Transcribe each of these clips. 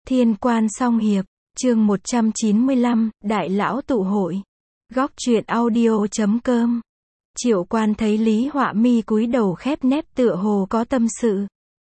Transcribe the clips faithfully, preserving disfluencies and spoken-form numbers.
Thiên Quan Song Hiệp, chương một trăm chín mươi lăm, Đại Lão Tụ Hội. Góc truyện audio chấm com. Triệu Quan thấy Lý Họa Mi cúi đầu khép nép tựa hồ có tâm sự.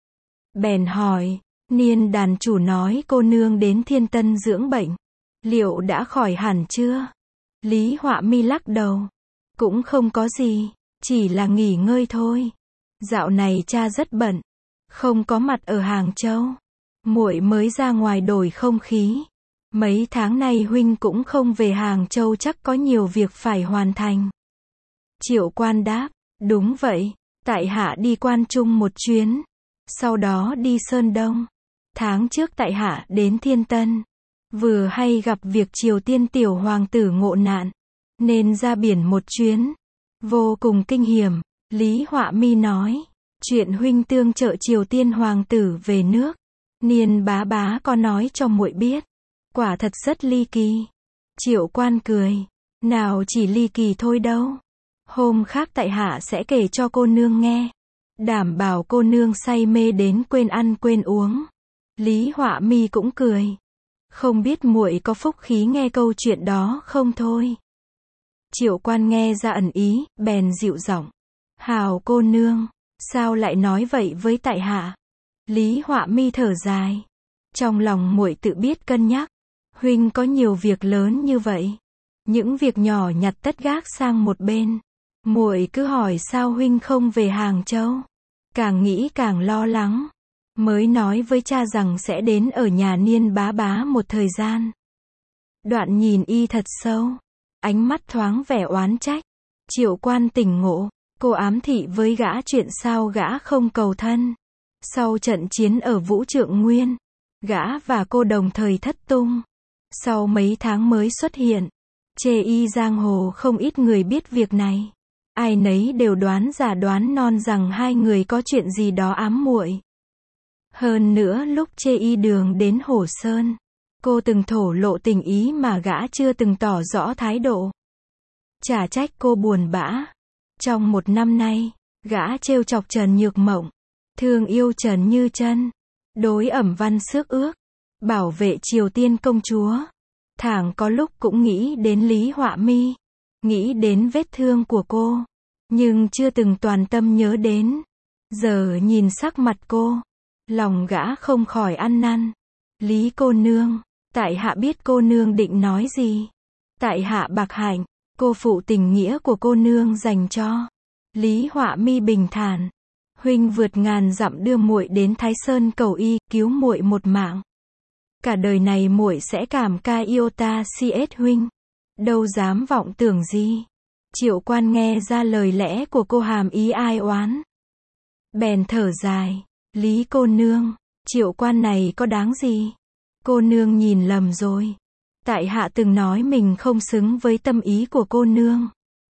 Bèn hỏi, Niên đàn chủ nói cô nương đến Thiên Tân dưỡng bệnh. Liệu đã khỏi hẳn chưa? Lý Họa Mi lắc đầu. Cũng không có gì, chỉ là nghỉ ngơi thôi. Dạo này cha rất bận, không có mặt ở Hàng Châu. Muội mới ra ngoài đổi không khí. Mấy tháng này huynh cũng không về Hàng Châu, chắc có nhiều việc phải hoàn thành. Triệu Quan đáp, đúng vậy, tại hạ đi Quan Trung một chuyến, sau đó đi Sơn Đông. Tháng trước tại hạ đến Thiên Tân, vừa hay gặp việc Triều Tiên tiểu hoàng tử ngộ nạn, nên ra biển một chuyến, vô cùng kinh hiểm. Lý Họa Mi nói, chuyện huynh tương trợ Triều Tiên hoàng tử về nước, Niên bá bá có nói cho muội biết, quả thật rất ly kỳ. Triệu Quan cười, nào chỉ ly kỳ thôi đâu, hôm khác tại hạ sẽ kể cho cô nương nghe, đảm bảo cô nương say mê đến quên ăn quên uống. Lý Họa Mi cũng cười, không biết muội có phúc khí nghe câu chuyện đó không thôi. Triệu Quan nghe ra ẩn ý, bèn dịu giọng, hào cô nương, sao lại nói vậy với tại hạ? Lý Họa Mi thở dài, trong lòng muội tự biết cân nhắc, huynh có nhiều việc lớn như vậy, những việc nhỏ nhặt tất gác sang một bên. Muội cứ hỏi sao huynh không về Hàng Châu, càng nghĩ càng lo lắng, mới nói với cha rằng sẽ đến ở nhà Niên bá bá một thời gian. Đoạn nhìn y thật sâu, ánh mắt thoáng vẻ oán trách. Triệu Quan tỉnh ngộ, cô ám thị với gã chuyện sao gã không cầu thân. Sau trận chiến ở Vũ Trượng Nguyên, gã và cô đồng thời thất tung. Sau mấy tháng mới xuất hiện, chê y giang hồ không ít người biết việc này. Ai nấy đều đoán giả đoán non rằng hai người có chuyện gì đó ám muội. Hơn nữa lúc chê y đường đến Hồ Sơn, cô từng thổ lộ tình ý mà gã chưa từng tỏ rõ thái độ. Chả trách cô buồn bã. Trong một năm nay, gã trêu chọc Trần Nhược Mộng, thương yêu Trần Như Chân, đối ẩm văn xước ước, bảo vệ Triều Tiên công chúa. Thảng có lúc cũng nghĩ đến Lý Họa Mi, nghĩ đến vết thương của cô, nhưng chưa từng toàn tâm nhớ đến. Giờ nhìn sắc mặt cô, lòng gã không khỏi ăn năn. Lý cô nương, tại hạ biết cô nương định nói gì. Tại hạ bạc hạnh, cô phụ tình nghĩa của cô nương dành cho. Lý Họa Mi bình thản, huynh vượt ngàn dặm đưa muội đến Thái Sơn cầu y, cứu muội một mạng. Cả đời này muội sẽ cảm ca iota cs huynh, đâu dám vọng tưởng gì. Triệu Quan nghe ra lời lẽ của cô hàm ý ai oán, bèn thở dài, Lý cô nương, Triệu Quan này có đáng gì? Cô nương nhìn lầm rồi. Tại hạ từng nói mình không xứng với tâm ý của cô nương.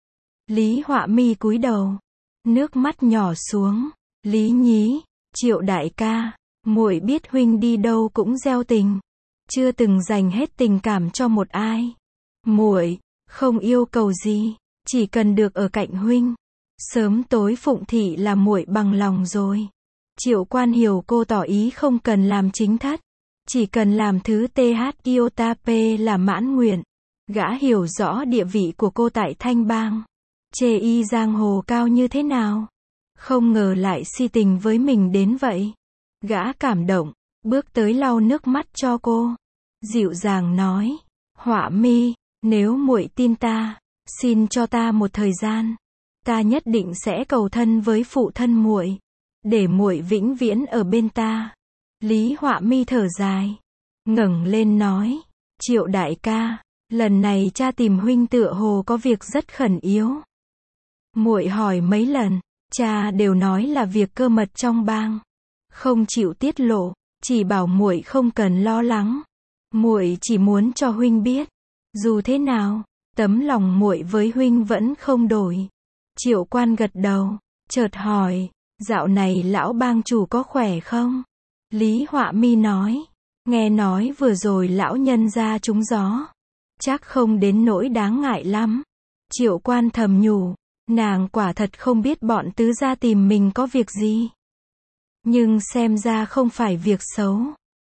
Lý Họa Mi cúi đầu, nước mắt nhỏ xuống. Lý nhí, Triệu đại ca, muội biết huynh đi đâu cũng gieo tình, chưa từng dành hết tình cảm cho một ai. Muội không yêu cầu gì, chỉ cần được ở cạnh huynh, sớm tối phụng thị là muội bằng lòng rồi. Triệu Quan hiểu cô tỏ ý không cần làm chính thất, chỉ cần làm thứ th iota p là mãn nguyện. Gã hiểu rõ địa vị của cô tại Thanh Bang, chê y giang hồ cao như thế nào, không ngờ lại si tình với mình đến vậy. Gã cảm động, bước tới lau nước mắt cho cô, dịu dàng nói, Họa Mi, nếu muội tin ta, xin cho ta một thời gian, ta nhất định sẽ cầu thân với phụ thân muội, để muội vĩnh viễn ở bên ta. Lý Họa Mi thở dài, ngẩng lên nói, Triệu đại ca, lần này cha tìm huynh tựa hồ có việc rất khẩn yếu. Muội hỏi mấy lần, cha đều nói là việc cơ mật trong bang, không chịu tiết lộ, chỉ bảo muội không cần lo lắng. Muội chỉ muốn cho huynh biết, dù thế nào, tấm lòng muội với huynh vẫn không đổi. Triệu Quan gật đầu, chợt hỏi, dạo này lão bang chủ có khỏe không? Lý Họa Mi nói, nghe nói vừa rồi lão nhân ra trúng gió, chắc không đến nỗi đáng ngại lắm. Triệu Quan thầm nhủ, nàng quả thật không biết bọn tứ gia tìm mình có việc gì. Nhưng xem ra không phải việc xấu.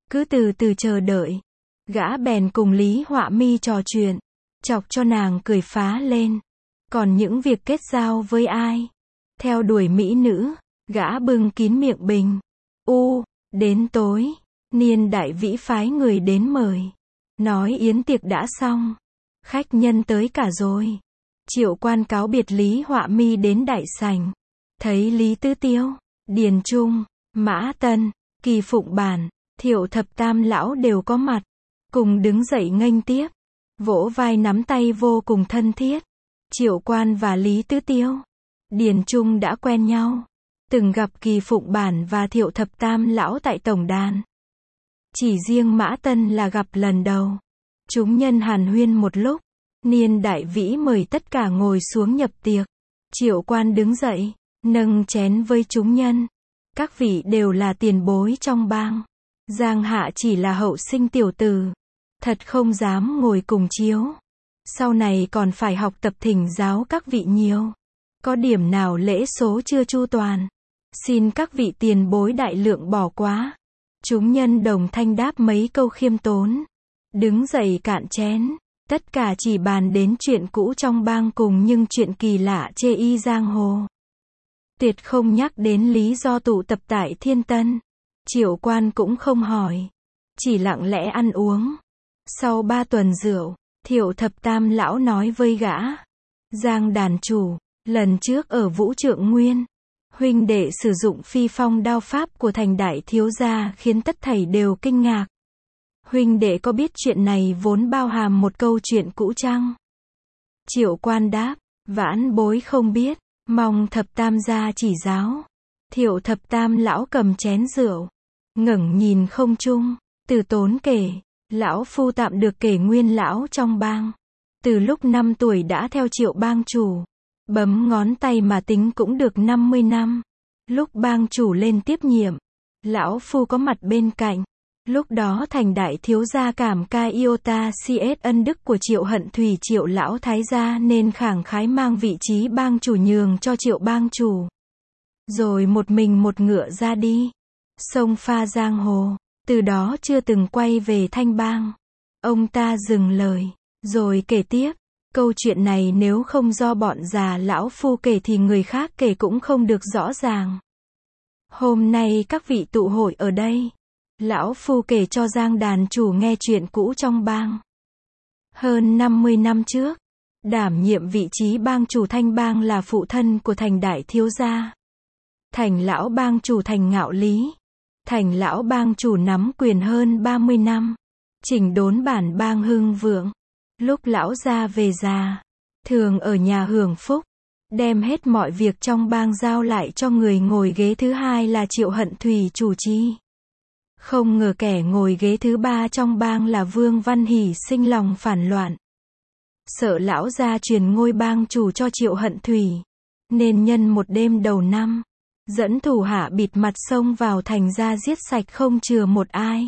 Cứ từ từ chờ đợi. Gã bèn cùng Lý Họa Mi trò chuyện, chọc cho nàng cười phá lên. Còn những việc kết giao với ai? Theo đuổi mỹ nữ, gã bưng kín miệng bình. U, đến tối, Niên Đại Vĩ phái người đến mời. Nói yến tiệc đã xong. Khách nhân tới cả rồi. Triệu Quan cáo biệt Lý Họa Mi đến đại sảnh. Thấy Lý Tứ Tiêu, Điền Trung, Mã Tân, Kỳ Phụng Bản, Thiệu Thập Tam lão đều có mặt. Cùng đứng dậy nghênh tiếp. Vỗ vai nắm tay vô cùng thân thiết. Triệu Quan và Lý Tứ Tiêu, Điền Trung đã quen nhau. Từng gặp Kỳ Phụng Bản và Thiệu Thập Tam lão tại tổng đàn. Chỉ riêng Mã Tân là gặp lần đầu. Chúng nhân hàn huyên một lúc. Niên Đại Vĩ mời tất cả ngồi xuống nhập tiệc. Triệu Quan đứng dậy, nâng chén với chúng nhân. Các vị đều là tiền bối trong bang. Giang Hạ chỉ là hậu sinh tiểu tử. Thật không dám ngồi cùng chiếu. Sau này còn phải học tập thỉnh giáo các vị nhiều. Có điểm nào lễ số chưa chu toàn, xin các vị tiền bối đại lượng bỏ quá. Chúng nhân đồng thanh đáp mấy câu khiêm tốn. Đứng dậy cạn chén. Tất cả chỉ bàn đến chuyện cũ trong bang cùng nhưng chuyện kỳ lạ chê y giang hồ. Tuyệt không nhắc đến lý do tụ tập tại Thiên Tân. Triệu Quan cũng không hỏi. Chỉ lặng lẽ ăn uống. Sau ba tuần rượu, Thiệu Thập Tam lão nói với gã. Giang đàn chủ, lần trước ở Vũ Trượng Nguyên, huynh đệ sử dụng phi phong đao pháp của Thành đại thiếu gia khiến tất thảy đều kinh ngạc. Huynh đệ có biết chuyện này vốn bao hàm một câu chuyện cũ chăng? Triệu Quan đáp, vãn bối không biết, mong Thập Tam gia chỉ giáo. Thiệu Thập Tam lão cầm chén rượu, ngẩng nhìn không trung, từ tốn kể, lão phu tạm được kể nguyên lão trong bang. Từ lúc năm tuổi đã theo Triệu bang chủ, bấm ngón tay mà tính cũng được năm mươi năm. Lúc bang chủ lên tiếp nhiệm, lão phu có mặt bên cạnh. Lúc đó Thành đại thiếu gia cảm ca iota cs ân đức của Triệu Hận Thủy Triệu lão thái gia nên khẳng khái mang vị trí bang chủ nhường cho Triệu bang chủ. Rồi một mình một ngựa ra đi, sông pha giang hồ, từ đó chưa từng quay về Thanh bang. Ông ta dừng lời, rồi kể tiếp, câu chuyện này nếu không do bọn già lão phu kể thì người khác kể cũng không được rõ ràng. Hôm nay các vị tụ hội ở đây, lão phu kể cho Giang đàn chủ nghe chuyện cũ trong bang. Hơn năm mươi năm trước, đảm nhiệm vị trí bang chủ Thanh bang là phụ thân của Thành đại thiếu gia. Thành lão bang chủ Thành Ngạo Lý. Thành lão bang chủ nắm quyền hơn ba mươi năm. Chỉnh đốn bản bang hưng vượng. Lúc lão gia về già, thường ở nhà hưởng phúc, đem hết mọi việc trong bang giao lại cho người ngồi ghế thứ hai là Triệu Hận Thủy chủ trì. Không ngờ kẻ ngồi ghế thứ ba trong bang là Vương Văn Hỷ sinh lòng phản loạn. Sợ lão gia truyền ngôi bang chủ cho Triệu Hận Thủy, nên nhân một đêm đầu năm, dẫn thủ hạ bịt mặt xông vào thành ra giết sạch không chừa một ai.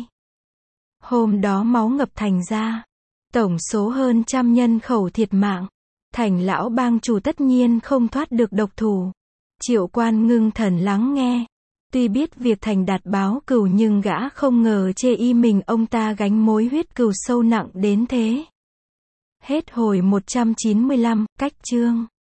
Hôm đó máu ngập thành ra, tổng số hơn trăm nhân khẩu thiệt mạng. Thành lão bang chủ tất nhiên không thoát được độc thủ. Triệu Quan ngưng thần lắng nghe. Tuy biết việc Thành đạt báo cừu nhưng gã không ngờ chê y mình ông ta gánh mối huyết cừu sâu nặng đến thế. Hết hồi một trăm chín mươi lăm, cách chương.